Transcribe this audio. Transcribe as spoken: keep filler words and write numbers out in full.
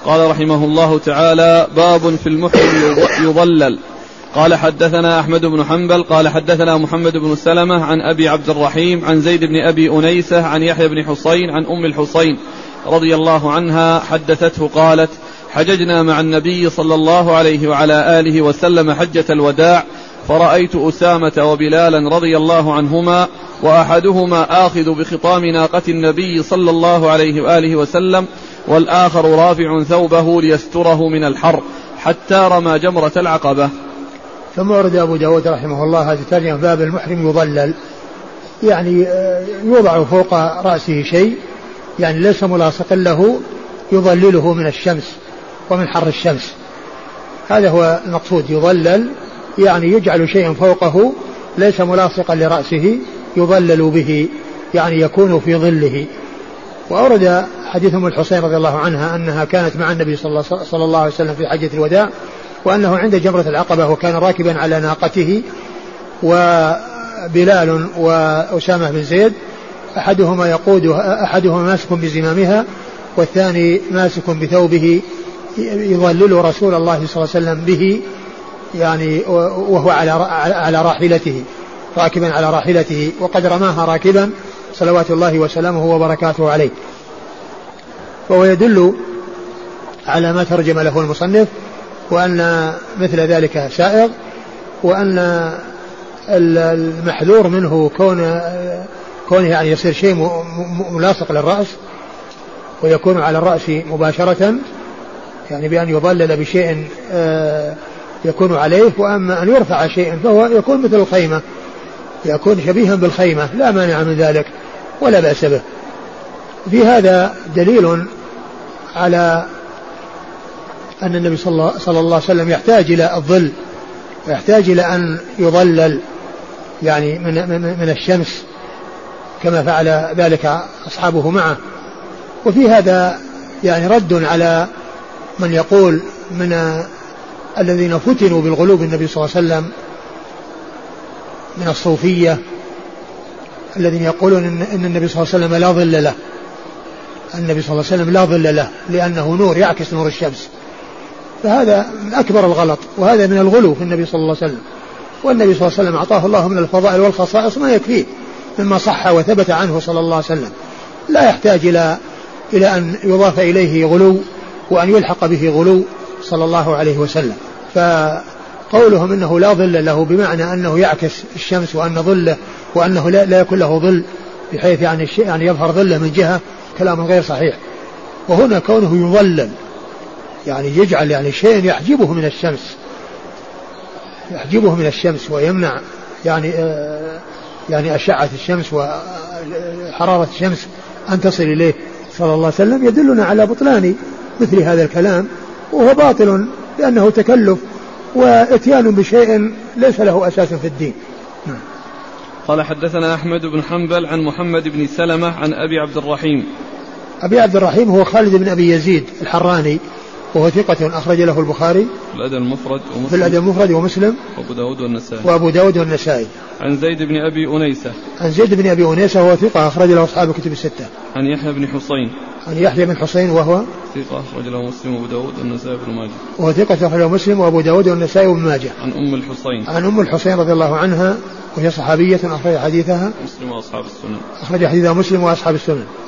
قال رحمه الله تعالى: باب في المحرم يضلل. قال حدثنا أحمد بن حنبل قال حدثنا محمد بن سلمة عن أبي عبد الرحيم عن زيد بن أبي أنيسة عن يحيى بن حصين عن أم الحصين رضي الله عنها حدثته قالت: حججنا مع النبي صلى الله عليه وعلى آله وسلم حجة الوداع، فرأيت أسامة وبلالا رضي الله عنهما، وأحدهما آخذ بخطام ناقة النبي صلى الله عليه وآله وسلم، والآخر رافع ثوبه ليستره من الحر، حتى رمى جمرة العقبة. ثم ورد أبو داود رحمه الله هذه الترجمة: باب المحرم يضلل، يعني يوضع فوق رأسه شيء يعني ليس ملاصقا له يضلله من الشمس ومن حر الشمس، هذا هو المقصود. يضلل يعني يجعل شيئا فوقه ليس ملاصقا لرأسه يضلل به، يعني يكون في ظله. وأورد حديث أم الحصين رضي الله عنها أنها كانت مع النبي صلى الله عليه وسلم في حجة الوداع، وأنه عند جمرة العقبة وكان راكبا على ناقته، وبلال وأسامة بن زيد أحدهما يقودها، أحدهما ماسك بزمامها والثاني ماسك بثوبه يظلل رسول الله صلى الله عليه وسلم به، يعني وهو على على راحلته، راكبا على راحلته، وقد رماها راكبا صلوات الله وسلامه وبركاته عليه. وهو يدل على ما ترجم له المصنف، وأن مثل ذلك سائغ، وأن المحذور منه كون كونه يعني يصير شيء ملاصق للرأس ويكون على الرأس مباشرة، يعني بأن يضلل بشيء يكون عليه. وأما أن يرفع شيء فهو يكون مثل الخيمة، يكون شبيها بالخيمة، لا مانع من ذلك ولا بأس به. في هذا دليل على أن النبي صلى الله عليه وسلم يحتاج إلى الظل، ويحتاج إلى أن يضلل يعني من, من الشمس كما فعل ذلك أصحابه معه. وفي هذا يعني رد على من يقول من الذين فتنوا بالغلو بالنبي صلى الله عليه وسلم من الصوفية، الذين يقولون إن النبي صلى الله عليه وسلم لا ظل له، النبي صلى الله عليه وسلم لا ظل له لأنه نور يعكس نور الشمس، فهذا من أكبر الغلط، وهذا من الغلو في النبي صلى الله عليه وسلم. والنبي صلى الله عليه وسلم أعطاه الله من الفضائل والخصائص ما يكفيه مما صح وثبت عنه صلى الله عليه وسلم، لا يحتاج إلى إلى أن يضاف إليه غلو وأن يلحق به غلو صلى الله عليه وسلم. فقولهم إنه لا ظل له بمعنى أنه يعكس الشمس وأن ظله وأنه لا, لا يكون له ظل بحيث يعني, يعني يظهر ظله من جهة، كلام غير صحيح. وهنا كونه يظلل يعني يجعل يعني شيء يحجبه من الشمس، يحجبه من الشمس ويمنع يعني آه يعني أشعة الشمس وحرارة الشمس أن تصل إليه صلى الله عليه وسلم، يدلنا على بطلان مثل هذا الكلام، وهو باطل لأنه تكلف واتيان بشيء ليس له أساس في الدين. قال حدثنا أحمد بن حنبل عن محمد بن سلمة عن أبي عبد الرحيم. أبي عبد الرحيم هو خالد بن أبي يزيد الحراني، وهو ثقة أخرج له البخاري في الأدب المفرد ومسلم, في الأدب المفرد ومسلم وأبو داود والنسائي وأبو داود والنسائي. عن زيد بن أبي أنيسة عن زيد بن أبي أنيسة وهو ثقة أخرج له أصحاب الكتب الستة. عن يحيى بن حصين عن يحيى بن حصين وهو ثقة أخرج له مسلم وأبو داود والنسائي وابن ماجه. وهو ثقة أخرج له مسلم وأبو داود والنسائي وابن ماجه. عن أم الحصين عن أم الحصين رضي الله عنها وهي صحابية أخرج حديثها مسلم وأصحاب السنن أخرج حديثها مسلم وأصحاب السنن.